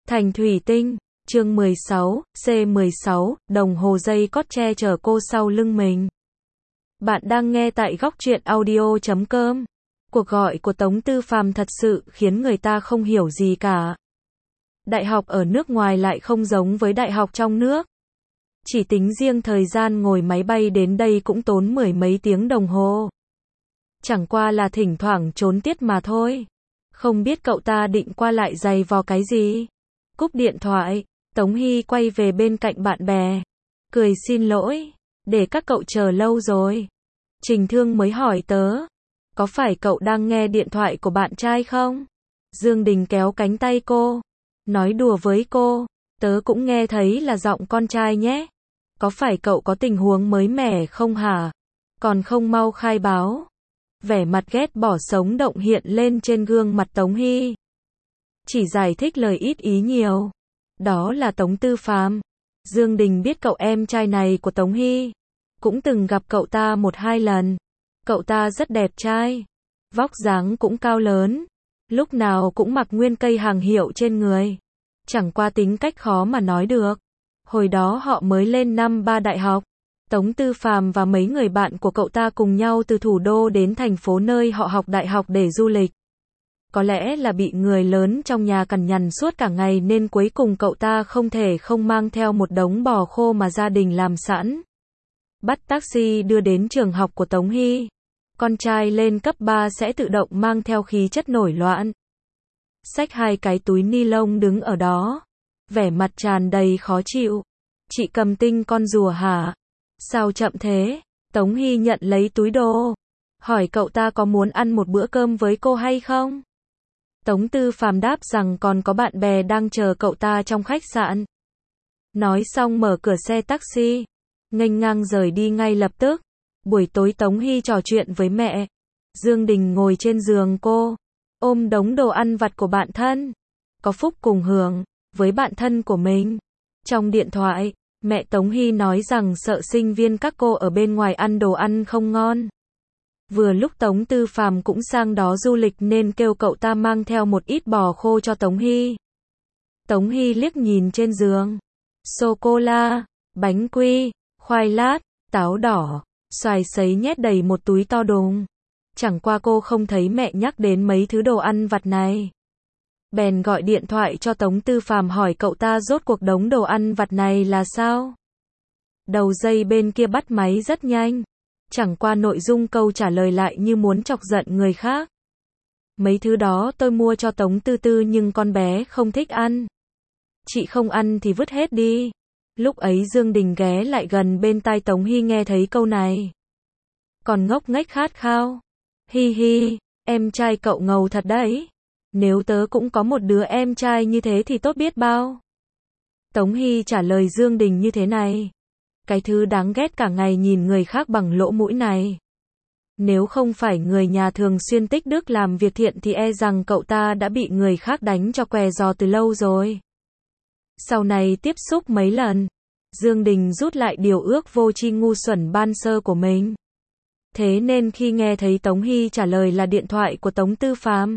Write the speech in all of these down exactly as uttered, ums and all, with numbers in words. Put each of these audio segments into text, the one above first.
Thành thủy tinh, chương mười sáu, C mười sáu, đồng hồ dây cót che chở cô sau lưng mình. Bạn đang nghe tại góc truyện audio chấm com. Cuộc gọi của Tống Tư Phàm thật sự khiến người ta không hiểu gì cả. Đại học ở nước ngoài lại không giống với đại học trong nước. Chỉ tính riêng thời gian ngồi máy bay đến đây cũng tốn mười mấy tiếng đồng hồ. Chẳng qua là thỉnh thoảng trốn tiết mà thôi. Không biết cậu ta định qua lại giày vò cái gì. Cúp điện thoại, Tống Hy quay về bên cạnh bạn bè. Cười xin lỗi, để các cậu chờ lâu rồi. Trình Thương mới hỏi tớ, có phải cậu đang nghe điện thoại của bạn trai không? Dương Đình kéo cánh tay cô, nói đùa với cô, tớ cũng nghe thấy là giọng con trai nhé. Có phải cậu có tình huống mới mẻ không hả? Còn không mau khai báo. Vẻ mặt ghét bỏ sống động hiện lên trên gương mặt Tống Hy. Chỉ giải thích lời ít ý nhiều. Đó là Tống Tư Phàm. Dương Đình biết cậu em trai này của Tống Hy. Cũng từng gặp cậu ta một hai lần. Cậu ta rất đẹp trai. Vóc dáng cũng cao lớn. Lúc nào cũng mặc nguyên cây hàng hiệu trên người. Chẳng qua tính cách khó mà nói được. Hồi đó họ mới lên năm ba đại học. Tống Tư Phàm và mấy người bạn của cậu ta cùng nhau từ thủ đô đến thành phố nơi họ học đại học để du lịch. Có lẽ là bị người lớn trong nhà cằn nhằn suốt cả ngày nên cuối cùng cậu ta không thể không mang theo một đống bò khô mà gia đình làm sẵn. Bắt taxi đưa đến trường học của Tống Hy. Con trai lên cấp ba sẽ tự động mang theo khí chất nổi loạn. Xách hai cái túi ni lông đứng ở đó. Vẻ mặt tràn đầy khó chịu. Chị Cầm Tinh con rùa hả? Sao chậm thế? Tống Hy nhận lấy túi đồ. Hỏi cậu ta có muốn ăn một bữa cơm với cô hay không? Tống Tư Phàm đáp rằng còn có bạn bè đang chờ cậu ta trong khách sạn. Nói xong mở cửa xe taxi. Nghênh ngang rời đi ngay lập tức. Buổi tối Tống Hy trò chuyện với mẹ. Dương Đình ngồi trên giường cô. Ôm đống đồ ăn vặt của bạn thân. Có phúc cùng hưởng với bạn thân của mình. Trong điện thoại, mẹ Tống Hy nói rằng sợ sinh viên các cô ở bên ngoài ăn đồ ăn không ngon. Vừa lúc Tống Tư Phàm cũng sang đó du lịch nên kêu cậu ta mang theo một ít bò khô cho Tống Hy. Tống Hy liếc nhìn trên giường. Sô-cô-la, bánh quy, khoai lát, táo đỏ, xoài sấy nhét đầy một túi to đùng. Chẳng qua cô không thấy mẹ nhắc đến mấy thứ đồ ăn vặt này. Bèn gọi điện thoại cho Tống Tư Phàm hỏi cậu ta rốt cuộc đống đồ ăn vặt này là sao. Đầu dây bên kia bắt máy rất nhanh. Chẳng qua nội dung câu trả lời lại như muốn chọc giận người khác. Mấy thứ đó tôi mua cho Tống Tư Tư nhưng con bé không thích ăn. Chị không ăn thì vứt hết đi. Lúc ấy Dương Đình ghé lại gần bên tai Tống Hy nghe thấy câu này. Còn ngốc nghếch khát khao. Hi hi, em trai cậu ngầu thật đấy. Nếu tớ cũng có một đứa em trai như thế thì tốt biết bao. Tống Hy trả lời Dương Đình như thế này. Cái thứ đáng ghét cả ngày nhìn người khác bằng lỗ mũi này. Nếu không phải người nhà thường xuyên tích đức làm việc thiện thì e rằng cậu ta đã bị người khác đánh cho què giò từ lâu rồi. Sau này tiếp xúc mấy lần, Dương Đình rút lại điều ước vô tri ngu xuẩn ban sơ của mình. Thế nên khi nghe thấy Tống Hy trả lời là điện thoại của Tống Tư Phàm,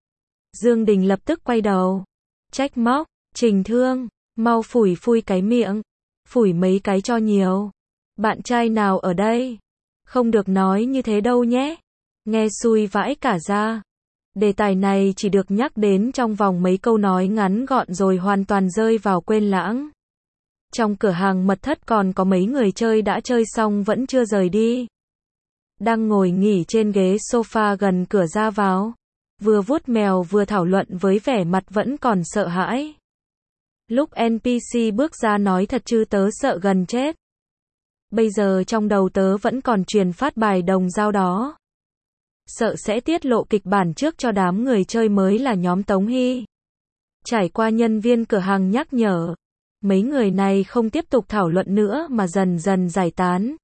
Dương Đình lập tức quay đầu, trách móc, Trình Thương, mau phủi phui cái miệng, phủi mấy cái cho nhiều. Bạn trai nào ở đây? Không được nói như thế đâu nhé. Nghe xui vãi cả ra. Đề tài này chỉ được nhắc đến trong vòng mấy câu nói ngắn gọn rồi hoàn toàn rơi vào quên lãng. Trong cửa hàng mật thất còn có mấy người chơi đã chơi xong vẫn chưa rời đi. Đang ngồi nghỉ trên ghế sofa gần cửa ra vào. Vừa vuốt mèo vừa thảo luận với vẻ mặt vẫn còn sợ hãi. Lúc en pê xê bước ra nói thật chứ tớ sợ gần chết. Bây giờ trong đầu tớ vẫn còn truyền phát bài đồng dao đó. Sợ sẽ tiết lộ kịch bản trước cho đám người chơi mới là nhóm Tống Hy. Trải qua nhân viên cửa hàng nhắc nhở. Mấy người này không tiếp tục thảo luận nữa mà dần dần giải tán.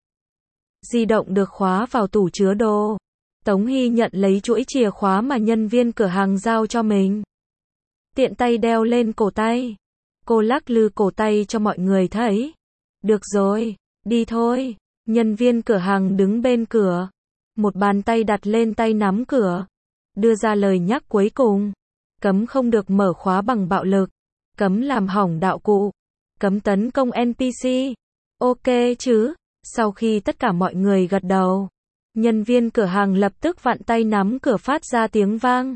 Di động được khóa vào tủ chứa đồ. Tống Hy nhận lấy chuỗi chìa khóa mà nhân viên cửa hàng giao cho mình. Tiện tay đeo lên cổ tay. Cô lắc lư cổ tay cho mọi người thấy. Được rồi, đi thôi. Nhân viên cửa hàng đứng bên cửa. Một bàn tay đặt lên tay nắm cửa. Đưa ra lời nhắc cuối cùng. Cấm không được mở khóa bằng bạo lực. cấm làm hỏng đạo cụ, cấm tấn công en pê xê. Ok chứ? Sau khi tất cả mọi người gật đầu, nhân viên cửa hàng lập tức vặn tay nắm cửa phát ra tiếng vang.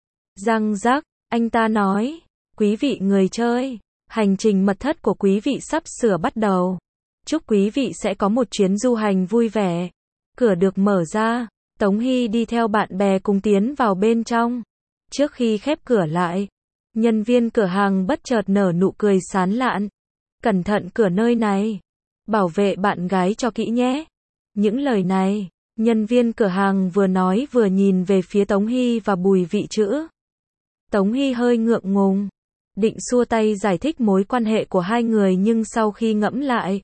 Răng rắc, anh ta nói, quý vị người chơi, hành trình mật thất của quý vị sắp sửa bắt đầu. Chúc quý vị sẽ có một chuyến du hành vui vẻ. Cửa được mở ra, Tống Hy đi theo bạn bè cùng tiến vào bên trong. Trước khi khép cửa lại, nhân viên cửa hàng bất chợt nở nụ cười sán lạn. Cẩn thận cửa nơi này, bảo vệ bạn gái cho kỹ nhé. Những lời này, nhân viên cửa hàng vừa nói vừa nhìn về phía Tống Hy và Bùi Vị Trữ. Tống Hy hơi ngượng ngùng, định xua tay giải thích mối quan hệ của hai người nhưng sau khi ngẫm lại,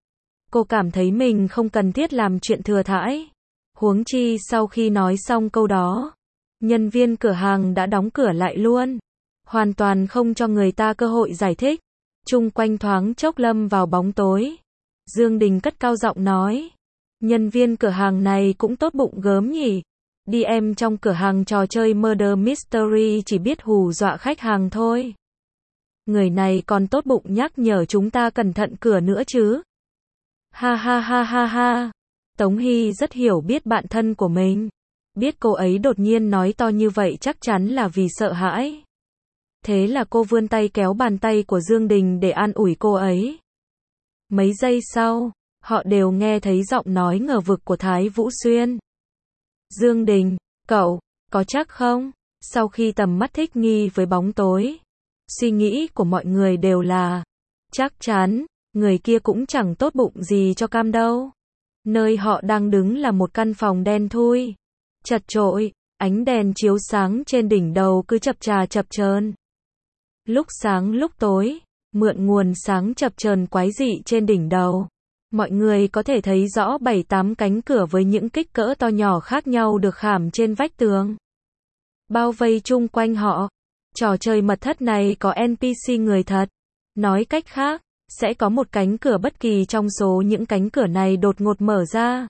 cô cảm thấy mình không cần thiết làm chuyện thừa thãi. Huống chi sau khi nói xong câu đó, nhân viên cửa hàng đã đóng cửa lại luôn, hoàn toàn không cho người ta cơ hội giải thích. Chung quanh thoáng chốc lâm vào bóng tối. Dương Đình cất cao giọng nói, nhân viên cửa hàng này cũng tốt bụng gớm nhỉ. đê em trong cửa hàng trò chơi Murder Mystery chỉ biết hù dọa khách hàng thôi. Người này còn tốt bụng nhắc nhở chúng ta cẩn thận cửa nữa chứ. Ha ha ha ha ha. Tống Hy rất hiểu biết bạn thân của mình. Biết cô ấy đột nhiên nói to như vậy chắc chắn là vì sợ hãi. Thế là cô vươn tay kéo bàn tay của Dương Đình để an ủi cô ấy. Mấy giây sau, họ đều nghe thấy giọng nói ngờ vực của Thái Vũ Xuyên. Dương Đình, cậu, có chắc không? Sau khi tầm mắt thích nghi với bóng tối, suy nghĩ của mọi người đều là, chắc chắn, người kia cũng chẳng tốt bụng gì cho cam đâu. Nơi họ đang đứng là một căn phòng đen thui, chật chội, ánh đèn chiếu sáng trên đỉnh đầu cứ chập chà chập chờn. Lúc sáng lúc tối, mượn nguồn sáng chập chờn quái dị trên đỉnh đầu, mọi người có thể thấy rõ bảy tám cánh cửa với những kích cỡ to nhỏ khác nhau được khảm trên vách tường, bao vây chung quanh họ. Trò chơi mật thất này có en pê xê người thật. Nói cách khác, sẽ có một cánh cửa bất kỳ trong số những cánh cửa này đột ngột mở ra.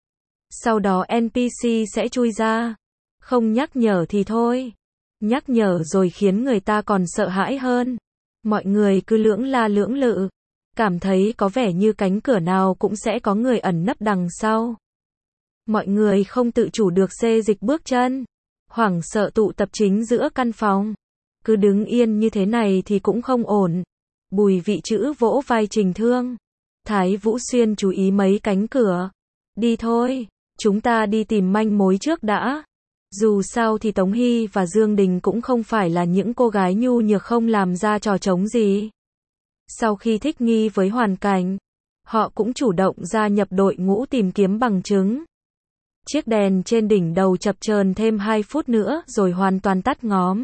Sau đó en pê xê sẽ chui ra. Không nhắc nhở thì thôi. Nhắc nhở rồi khiến người ta còn sợ hãi hơn. Mọi người cứ lưỡng la lưỡng lự, cảm thấy có vẻ như cánh cửa nào cũng sẽ có người ẩn nấp đằng sau. Mọi người không tự chủ được xê dịch bước chân, hoảng sợ tụ tập chính giữa căn phòng. Cứ đứng yên như thế này thì cũng không ổn. Bùi Vị Trữ vỗ vai Trình Thương. Thái Vũ Xuyên chú ý mấy cánh cửa. Đi thôi, chúng ta đi tìm manh mối trước đã. Dù sao thì Tống Hy và Dương Đình cũng không phải là những cô gái nhu nhược không làm ra trò trống gì. Sau khi thích nghi với hoàn cảnh, họ cũng chủ động gia nhập đội ngũ tìm kiếm bằng chứng. Chiếc đèn trên đỉnh đầu chập chờn thêm hai phút nữa rồi hoàn toàn tắt ngóm.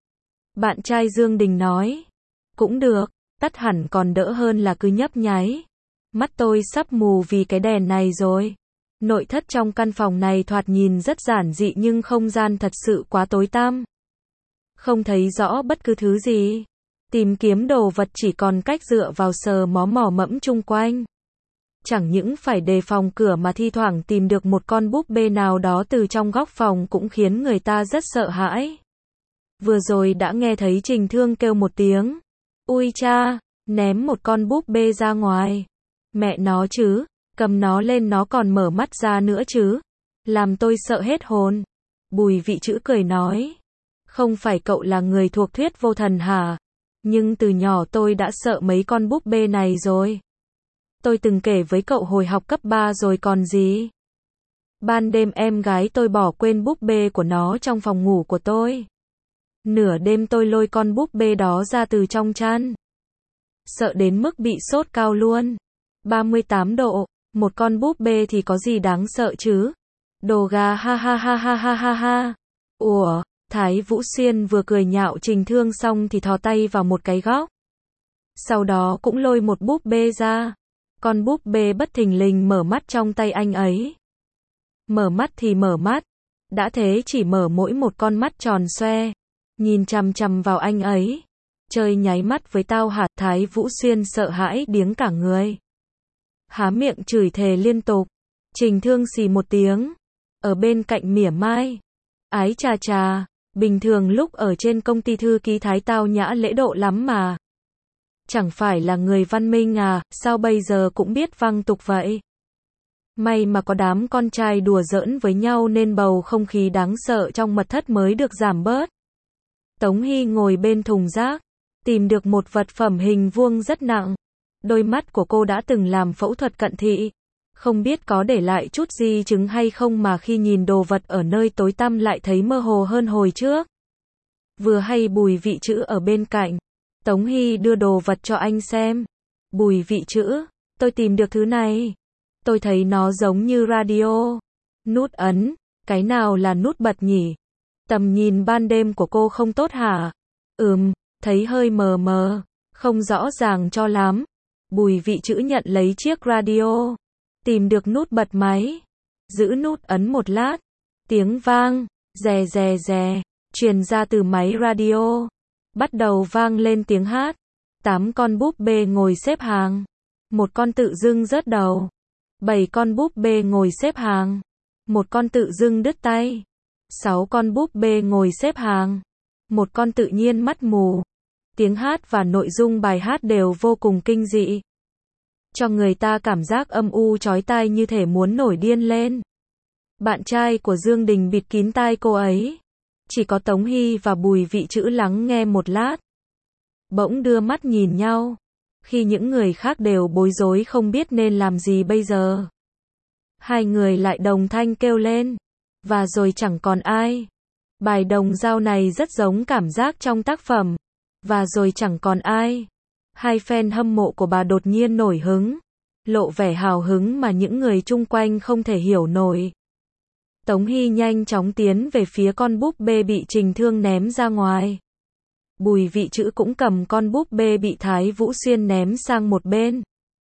Bạn trai Dương Đình nói, cũng được, tắt hẳn còn đỡ hơn là cứ nhấp nháy. Mắt tôi sắp mù vì cái đèn này rồi. Nội thất trong căn phòng này thoạt nhìn rất giản dị nhưng không gian thật sự quá tối tăm. Không thấy rõ bất cứ thứ gì. Tìm kiếm đồ vật chỉ còn cách dựa vào sờ mó mò mẫm chung quanh. Chẳng những phải đề phòng cửa mà thi thoảng tìm được một con búp bê nào đó từ trong góc phòng cũng khiến người ta rất sợ hãi. Vừa rồi đã nghe thấy Trình Thương kêu một tiếng. Ui cha, ném một con búp bê ra ngoài. Mẹ nó chứ, cầm nó lên nó còn mở mắt ra nữa chứ. Làm tôi sợ hết hồn. Bùi Vị Trữ cười nói. Không phải cậu là người thuộc thuyết vô thần hả? Nhưng từ nhỏ tôi đã sợ mấy con búp bê này rồi. Tôi từng kể với cậu hồi học cấp ba rồi còn gì. Ban đêm em gái tôi bỏ quên búp bê của nó trong phòng ngủ của tôi. Nửa đêm tôi lôi con búp bê đó ra từ trong chăn. Sợ đến mức bị sốt cao luôn. ba mươi tám độ, một con búp bê thì có gì đáng sợ chứ? Đồ gà ha ha ha ha ha ha ha. Ủa, Thái Vũ Xuyên vừa cười nhạo Trình Thương xong thì thò tay vào một cái góc. Sau đó cũng lôi một búp bê ra. Con búp bê bất thình lình mở mắt trong tay anh ấy. Mở mắt thì mở mắt. Đã thế chỉ mở mỗi một con mắt tròn xoe. Nhìn chằm chằm vào anh ấy. Chơi nháy mắt với tao hả? Thái Vũ Xuyên sợ hãi điếng cả người. Há miệng chửi thề liên tục. Trình Thương xì một tiếng. Ở bên cạnh mỉa mai. Ái chà chà, bình thường lúc ở trên công ty thư ký thái tao nhã lễ độ lắm mà. Chẳng phải là người văn minh à, sao bây giờ cũng biết văng tục vậy? May mà có đám con trai đùa giỡn với nhau nên bầu không khí đáng sợ trong mật thất mới được giảm bớt. Tống Hy ngồi bên thùng rác, tìm được một vật phẩm hình vuông rất nặng. Đôi mắt của cô đã từng làm phẫu thuật cận thị. Không biết có để lại chút di chứng hay không mà khi nhìn đồ vật ở nơi tối tăm lại thấy mơ hồ hơn hồi trước. Vừa hay Bùi Vị Trữ ở bên cạnh. Tống Hy đưa đồ vật cho anh xem. Bùi Vị Trữ, tôi tìm được thứ này. Tôi thấy nó giống như radio. Nút ấn, cái nào là nút bật nhỉ? Tầm nhìn ban đêm của cô không tốt hả? Ừm, thấy hơi mờ mờ, không rõ ràng cho lắm. Bùi Vị Trữ nhận lấy chiếc radio. Tìm được nút bật máy. Giữ nút ấn một lát. Tiếng vang, rè rè rè, truyền ra từ máy radio. Bắt đầu vang lên tiếng hát. Tám con búp bê ngồi xếp hàng. Một con tự dưng rớt đầu. Bảy con búp bê ngồi xếp hàng. Một con tự dưng đứt tay. Sáu con búp bê ngồi xếp hàng. Một con tự nhiên mắt mù. Tiếng hát và nội dung bài hát đều vô cùng kinh dị. Cho người ta cảm giác âm u chói tai như thể muốn nổi điên lên. Bạn trai của Dương Đình bịt kín tai cô ấy. Chỉ có Tống Hy và Bùi Vị Trữ lắng nghe một lát. Bỗng đưa mắt nhìn nhau. Khi những người khác đều bối rối không biết nên làm gì bây giờ. Hai người lại đồng thanh kêu lên. Và rồi chẳng còn ai. Bài đồng dao này rất giống cảm giác trong tác phẩm. Và rồi chẳng còn ai. Hai fan hâm mộ của bà đột nhiên nổi hứng. Lộ vẻ hào hứng mà những người chung quanh không thể hiểu nổi. Tống Hy nhanh chóng tiến về phía con búp bê bị Trình Thương ném ra ngoài. Bùi Vị Trữ cũng cầm con búp bê bị Thái Vũ Xuyên ném sang một bên.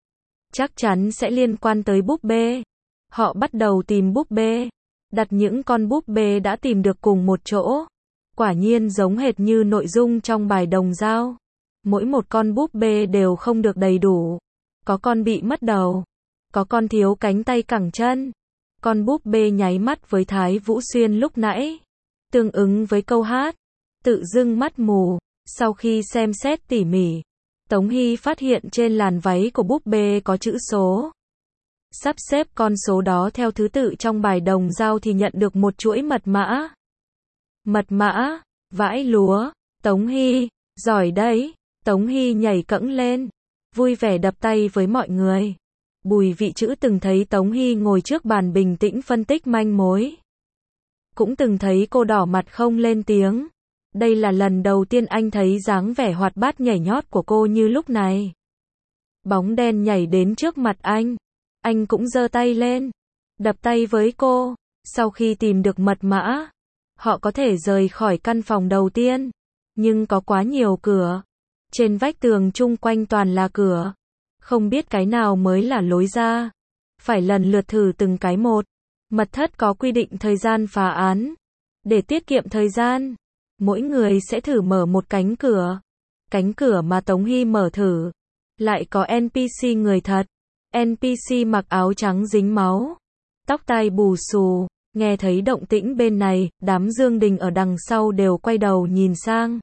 Chắc chắn sẽ liên quan tới búp bê. Họ bắt đầu tìm búp bê. Đặt những con búp bê đã tìm được cùng một chỗ. Quả nhiên giống hệt như nội dung trong bài đồng dao. Mỗi một con búp bê đều không được đầy đủ. Có con bị mất đầu. Có con thiếu cánh tay cẳng chân. Con búp bê nháy mắt với Thái Vũ Xuyên lúc nãy. Tương ứng với câu hát. Tự dưng mắt mù. Sau khi xem xét tỉ mỉ, Tống Hy phát hiện trên làn váy của búp bê có chữ số. Sắp xếp con số đó theo thứ tự trong bài đồng dao thì nhận được một chuỗi mật mã. Mật mã, vãi lúa, Tống Hy, giỏi đấy. Tống Hy nhảy cẫng lên, vui vẻ đập tay với mọi người. Bùi Vị Trữ từng thấy Tống Hy ngồi trước bàn bình tĩnh phân tích manh mối. Cũng từng thấy cô đỏ mặt không lên tiếng. Đây là lần đầu tiên anh thấy dáng vẻ hoạt bát nhảy nhót của cô như lúc này. Bóng đen nhảy đến trước mặt anh. Anh cũng giơ tay lên, đập tay với cô. Sau khi tìm được mật mã, họ có thể rời khỏi căn phòng đầu tiên. Nhưng có quá nhiều cửa. Trên vách tường chung quanh toàn là cửa. Không biết cái nào mới là lối ra. Phải lần lượt thử từng cái một. Mật thất có quy định thời gian phá án. Để tiết kiệm thời gian, mỗi người sẽ thử mở một cánh cửa. Cánh cửa mà Tống Hy mở thử. Lại có en pê xê người thật. en pê xê mặc áo trắng dính máu. Tóc tai bù xù. Nghe thấy động tĩnh bên này, đám Dương Đình ở đằng sau đều quay đầu nhìn sang.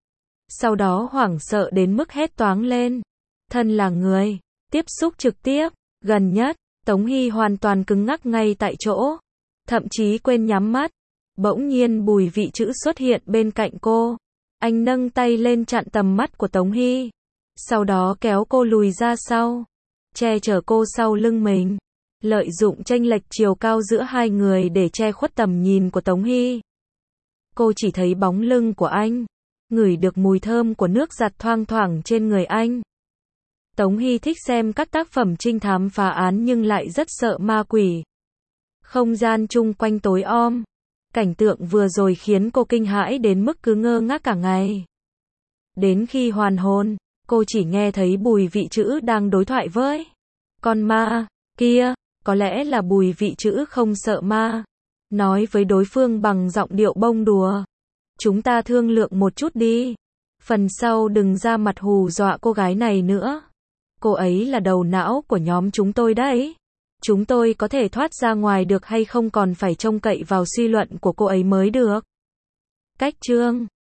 Sau đó hoảng sợ đến mức hét toáng lên. Thân là người tiếp xúc trực tiếp, gần nhất, Tống Hy hoàn toàn cứng ngắc ngay tại chỗ. Thậm chí quên nhắm mắt. Bỗng nhiên Bùi Vị Trữ xuất hiện bên cạnh cô. Anh nâng tay lên chặn tầm mắt của Tống Hy. Sau đó kéo cô lùi ra sau. Che chở cô sau lưng mình. Lợi dụng chênh lệch chiều cao giữa hai người để che khuất tầm nhìn của Tống Hy. Cô chỉ thấy bóng lưng của anh. Ngửi được mùi thơm của nước giặt thoang thoảng trên người anh. Tống Hy thích xem các tác phẩm trinh thám phá án nhưng lại rất sợ ma quỷ. Không gian chung quanh tối om. Cảnh tượng vừa rồi khiến cô kinh hãi đến mức cứ ngơ ngác cả ngày. Đến khi hoàn hồn, cô chỉ nghe thấy Bùi Vị Trữ đang đối thoại với con ma kia. Có lẽ là Bùi Vị Trữ không sợ ma. Nói với đối phương bằng giọng điệu bông đùa. Chúng ta thương lượng một chút đi. Phần sau đừng ra mặt hù dọa cô gái này nữa. Cô ấy là đầu não của nhóm chúng tôi đấy. Chúng tôi có thể thoát ra ngoài được hay không còn phải trông cậy vào suy luận của cô ấy mới được. Cách chương